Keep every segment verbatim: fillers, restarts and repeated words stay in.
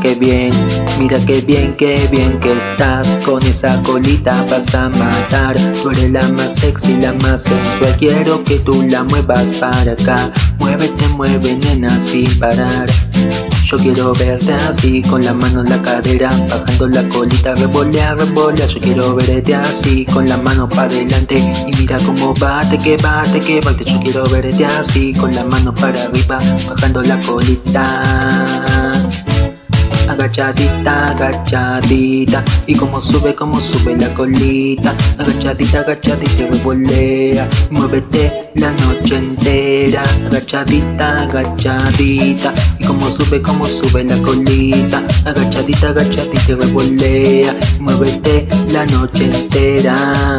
que bien, mira que bien, que bien que estás. Con esa colita vas a matar. Tú eres la más sexy, la más sensual. Quiero que tú la muevas para acá. Muévete, mueve, nena, sin parar. Yo quiero verte así, con la mano en la cadera, bajando la colita, revolea, revolea. Yo quiero verte así, con la mano para adelante, y mira cómo bate, que bate, que bate. Yo quiero verte así, con la mano para arriba, bajando la colita. Agachadita, agachadita, y como sube, como sube la colita. Agachadita, agachadita, revolea, muévete la noche entera. Agachadita, agachadita, y como sube, como sube la colita. Agachadita, agachadita, revolea, muévete la noche entera.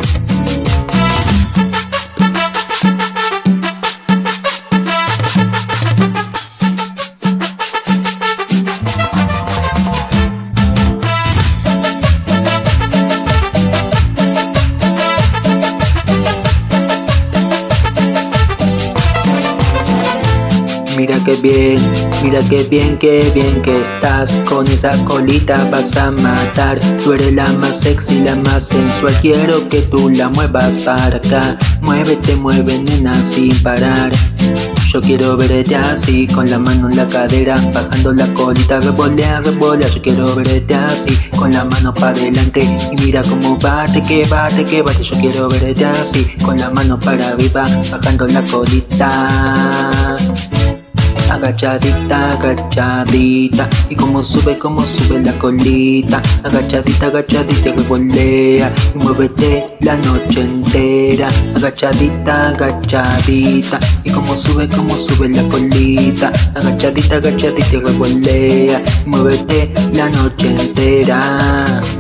Mira que bien, mira que bien, que bien que estás. Con esa colita vas a matar. Tú eres la más sexy, la más sensual. Quiero que tú la muevas para acá. Muévete, mueve, nena, sin parar. Yo quiero verte así, con la mano en la cadera, bajando la colita, revolea, revolea. Yo quiero verte así, con la mano para adelante, y mira cómo bate, que bate, que bate. Yo quiero verte así, con la mano para arriba, bajando la colita. Agachadita, agachadita, y como sube, como sube la colita. Agachadita, agachadita, revolea, y muévete la noche entera. Agachadita, agachadita, y como sube, como sube la colita. Agachadita, agachadita, revolea, y muévete la noche entera.